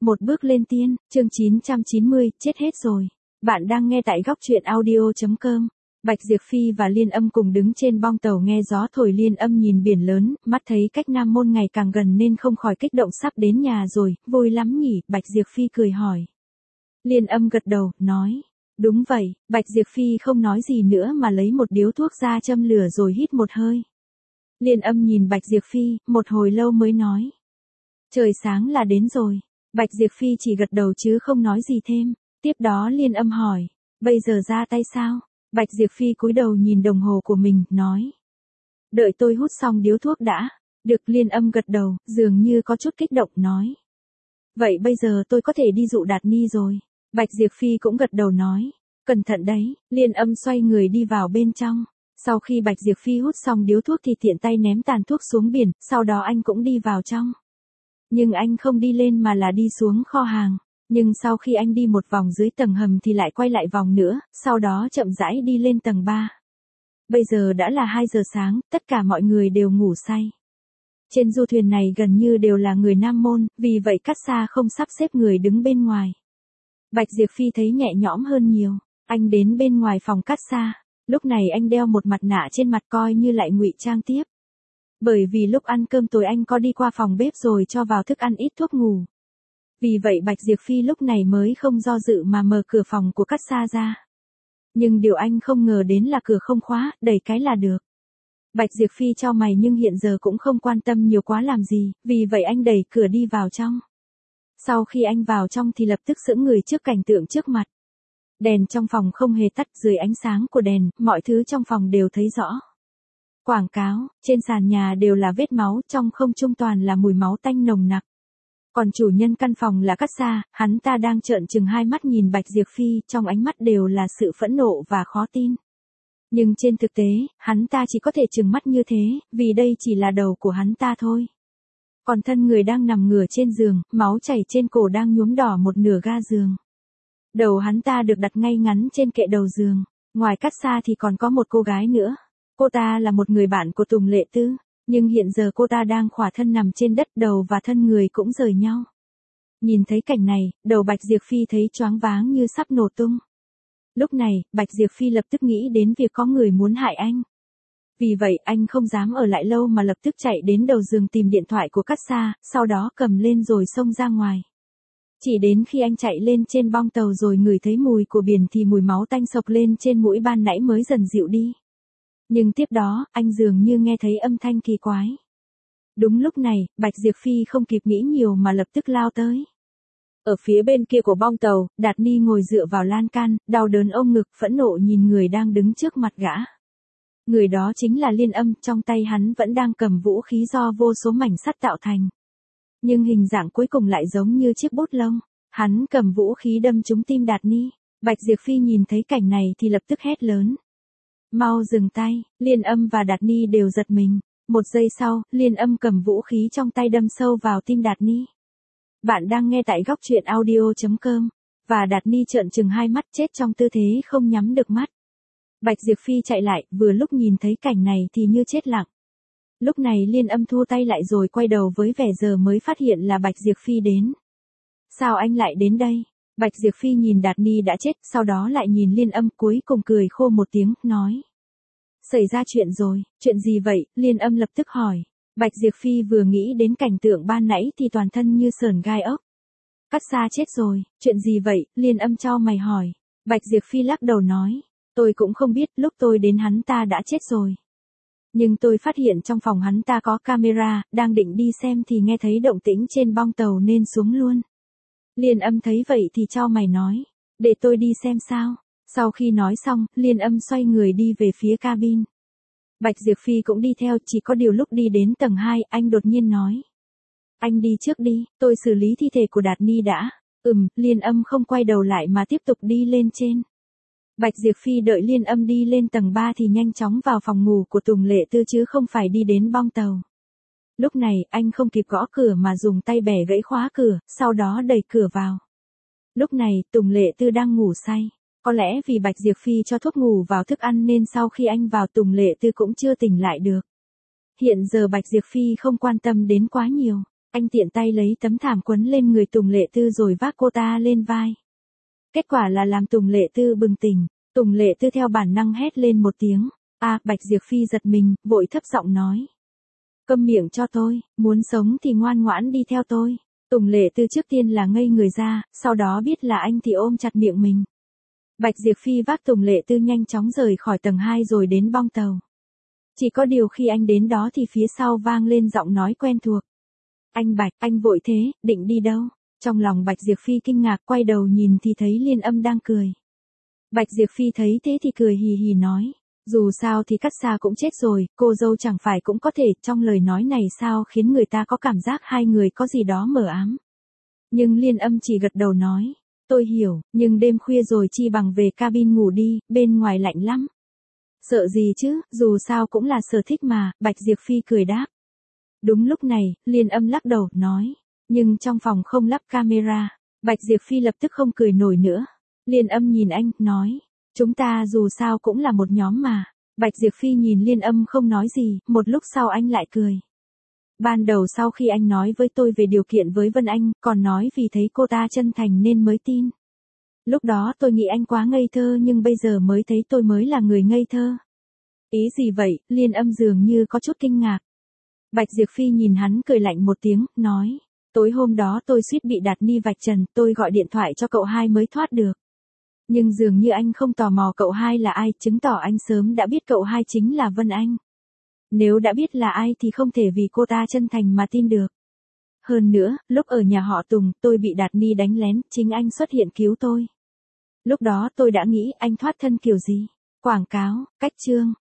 Một bước lên tiên, chương 990, chết hết rồi. Bạn đang nghe tại góc truyện audio.com. Bạch Diệp Phi và Liên Âm cùng đứng trên bong tàu nghe gió thổi. Liên Âm nhìn biển lớn, mắt thấy cách Nam Môn ngày càng gần nên không khỏi kích động, sắp đến nhà rồi, vui lắm nhỉ? Bạch Diệp Phi cười hỏi. Liên Âm gật đầu, nói. Đúng vậy. Bạch Diệp Phi không nói gì nữa mà lấy một điếu thuốc ra châm lửa rồi hít một hơi. Liên Âm nhìn Bạch Diệp Phi, một hồi lâu mới nói. Trời sáng là đến rồi. Bạch Diệp Phi chỉ gật đầu chứ không nói gì thêm. Tiếp đó Liên Âm hỏi. Bây giờ ra tay sao? Bạch Diệp Phi cúi đầu nhìn đồng hồ của mình, nói. Đợi tôi hút xong điếu thuốc đã. Được. Liên Âm gật đầu, dường như có chút kích động, nói. Vậy bây giờ tôi có thể đi dụ Đạt Ni rồi. Bạch Diệp Phi cũng gật đầu nói. Cẩn thận đấy. Liên Âm xoay người đi vào bên trong. Sau khi Bạch Diệp Phi hút xong điếu thuốc thì tiện tay ném tàn thuốc xuống biển, sau đó anh cũng đi vào trong. Nhưng anh không đi lên mà là đi xuống kho hàng. Nhưng sau khi anh đi một vòng dưới tầng hầm thì lại quay lại vòng nữa, sau đó chậm rãi đi lên tầng 3. Bây giờ đã là 2 giờ sáng, tất cả mọi người đều ngủ say. Trên du thuyền này gần như đều là người Nam Môn, vì vậy Cát Sa không sắp xếp người đứng bên ngoài. Bạch Diệp Phi thấy nhẹ nhõm hơn nhiều. Anh đến bên ngoài phòng Cát Sa. Lúc này anh đeo một mặt nạ trên mặt coi như lại ngụy trang tiếp. Bởi vì lúc ăn cơm tối anh có đi qua phòng bếp rồi cho vào thức ăn ít thuốc ngủ. Vì vậy Bạch Diệp Phi lúc này mới không do dự mà mở cửa phòng của Cát Sa ra. Nhưng điều anh không ngờ đến là cửa không khóa, đẩy cái là được. Bạch Diệp Phi chau mày nhưng hiện giờ cũng không quan tâm nhiều quá làm gì, vì vậy anh đẩy cửa đi vào trong. Sau khi anh vào trong thì lập tức sững người trước cảnh tượng trước mặt. Đèn trong phòng không hề tắt, dưới ánh sáng của đèn, mọi thứ trong phòng đều thấy rõ. Quảng cáo, trên sàn nhà đều là vết máu, trong không trung toàn là mùi máu tanh nồng nặc. Còn chủ nhân căn phòng là Cát Sa, hắn ta đang trợn trừng hai mắt nhìn Bạch Diệp Phi, trong ánh mắt đều là sự phẫn nộ và khó tin. Nhưng trên thực tế, hắn ta chỉ có thể trừng mắt như thế, vì đây chỉ là đầu của hắn ta thôi. Còn thân người đang nằm ngửa trên giường, máu chảy trên cổ đang nhuốm đỏ một nửa ga giường. Đầu hắn ta được đặt ngay ngắn trên kệ đầu giường. Ngoài Cát Sa thì còn có một cô gái nữa. Cô ta là một người bạn của Tùng Lệ Tư, nhưng hiện giờ cô ta đang khỏa thân nằm trên đất, đầu và thân người cũng rời nhau. Nhìn thấy cảnh này, đầu Bạch Diệp Phi thấy choáng váng như sắp nổ tung. Lúc này, Bạch Diệp Phi lập tức nghĩ đến việc có người muốn hại anh. Vì vậy anh không dám ở lại lâu mà lập tức chạy đến đầu giường tìm điện thoại của Cát Sa, sau đó cầm lên rồi xông ra ngoài. Chỉ đến khi anh chạy lên trên bong tàu rồi ngửi thấy mùi của biển thì mùi máu tanh sộc lên trên mũi ban nãy mới dần dịu đi. Nhưng tiếp đó, anh dường như nghe thấy âm thanh kỳ quái. Đúng lúc này, Bạch Diệp Phi không kịp nghĩ nhiều mà lập tức lao tới. Ở phía bên kia của bong tàu, Đạt Ni ngồi dựa vào lan can, đau đớn ôm ngực, phẫn nộ nhìn người đang đứng trước mặt gã. Người đó chính là Liên Âm, trong tay hắn vẫn đang cầm vũ khí do vô số mảnh sắt tạo thành. Nhưng hình dạng cuối cùng lại giống như chiếc bút lông. Hắn cầm vũ khí đâm trúng tim Đạt Ni. Bạch Diệp Phi nhìn thấy cảnh này thì lập tức hét lớn. Mau dừng tay. Liên Âm và Đạt Ni đều giật mình. Một giây sau, Liên Âm cầm vũ khí trong tay đâm sâu vào tim Đạt Ni. Bạn đang nghe tại góc truyện audio.com. Và Đạt Ni trợn trừng hai mắt, chết trong tư thế không nhắm được mắt. Bạch Diệp Phi chạy lại, vừa lúc nhìn thấy cảnh này thì như chết lặng. Lúc này Liên Âm thu tay lại rồi quay đầu với vẻ giờ mới phát hiện là Bạch Diệp Phi đến. Sao anh lại đến đây? Bạch Diệp Phi nhìn Đạt Ni đã chết, sau đó lại nhìn Liên Âm, cuối cùng cười khô một tiếng, nói. Xảy ra chuyện rồi. Chuyện gì vậy? Liên Âm lập tức hỏi. Bạch Diệp Phi vừa nghĩ đến cảnh tượng ban nãy thì toàn thân như sởn gai ốc. Cát Sa chết rồi. Chuyện gì vậy? Liên Âm chau mày hỏi. Bạch Diệp Phi lắc đầu nói. Tôi cũng không biết, lúc tôi đến hắn ta đã chết rồi. Nhưng tôi phát hiện trong phòng hắn ta có camera, đang định đi xem thì nghe thấy động tĩnh trên bong tàu nên xuống luôn. Liên Âm thấy vậy thì chau mày nói. Để tôi đi xem sao. Sau khi nói xong, Liên Âm xoay người đi về phía cabin. Bạch Diệp Phi cũng đi theo, chỉ có điều lúc đi đến tầng 2, anh đột nhiên nói. Anh đi trước đi, tôi xử lý thi thể của Đạt Ni đã. Liên Âm không quay đầu lại mà tiếp tục đi lên trên. Bạch Diệp Phi đợi Liên Âm đi lên tầng 3 thì nhanh chóng vào phòng ngủ của Tùng Lệ Tư chứ không phải đi đến bong tàu. Lúc này, anh không kịp gõ cửa mà dùng tay bẻ gãy khóa cửa, sau đó đẩy cửa vào. Lúc này, Tùng Lệ Tư đang ngủ say. Có lẽ vì Bạch Diệp Phi cho thuốc ngủ vào thức ăn nên sau khi anh vào Tùng Lệ Tư cũng chưa tỉnh lại được. Hiện giờ Bạch Diệp Phi không quan tâm đến quá nhiều. Anh tiện tay lấy tấm thảm quấn lên người Tùng Lệ Tư rồi vác cô ta lên vai. Kết quả là làm Tùng Lệ Tư bừng tỉnh. Tùng Lệ Tư theo bản năng hét lên một tiếng. Bạch Diệp Phi giật mình, vội thấp giọng nói. Câm miệng cho tôi, muốn sống thì ngoan ngoãn đi theo tôi. Tùng Lệ Tư trước tiên là ngây người ra, sau đó biết là anh thì ôm chặt miệng mình. Bạch Diệp Phi vác Tùng Lệ Tư nhanh chóng rời khỏi tầng 2 rồi đến bong tàu. Chỉ có điều khi anh đến đó thì phía sau vang lên giọng nói quen thuộc. Anh Bạch, anh vội thế, định đi đâu? Trong lòng Bạch Diệp Phi kinh ngạc, quay đầu nhìn thì thấy Liên Âm đang cười. Bạch Diệp Phi thấy thế thì cười hì hì nói. Dù sao thì Cát Xa cũng chết rồi, cô dâu chẳng phải cũng có thể, trong lời nói này sao khiến người ta có cảm giác hai người có gì đó mờ ám. Nhưng Liên Âm chỉ gật đầu nói. Tôi hiểu, nhưng đêm khuya rồi chi bằng về cabin ngủ đi, bên ngoài lạnh lắm. Sợ gì chứ, dù sao cũng là sở thích mà, Bạch Diệp Phi cười đáp. Đúng lúc này, Liên Âm lắc đầu, nói. Nhưng trong phòng không lắp camera. Bạch Diệp Phi lập tức không cười nổi nữa. Liên Âm nhìn anh, nói. Chúng ta dù sao cũng là một nhóm mà. Bạch Diệp Phi nhìn Liên Âm không nói gì, một lúc sau anh lại cười. Ban đầu sau khi anh nói với tôi về điều kiện với Vân Anh, còn nói vì thấy cô ta chân thành nên mới tin. Lúc đó tôi nghĩ anh quá ngây thơ nhưng bây giờ mới thấy tôi mới là người ngây thơ. Ý gì vậy? Liên Âm dường như có chút kinh ngạc. Bạch Diệp Phi nhìn hắn cười lạnh một tiếng, nói. Tối hôm đó tôi suýt bị Đạt Ni vạch trần, tôi gọi điện thoại cho cậu hai mới thoát được. Nhưng dường như anh không tò mò cậu hai là ai, chứng tỏ anh sớm đã biết cậu hai chính là Vân Anh. Nếu đã biết là ai thì không thể vì cô ta chân thành mà tin được. Hơn nữa, lúc ở nhà họ Tùng, tôi bị Đạt Ni đánh lén, chính anh xuất hiện cứu tôi. Lúc đó tôi đã nghĩ anh thoát thân kiểu gì? Quảng cáo, cách chương.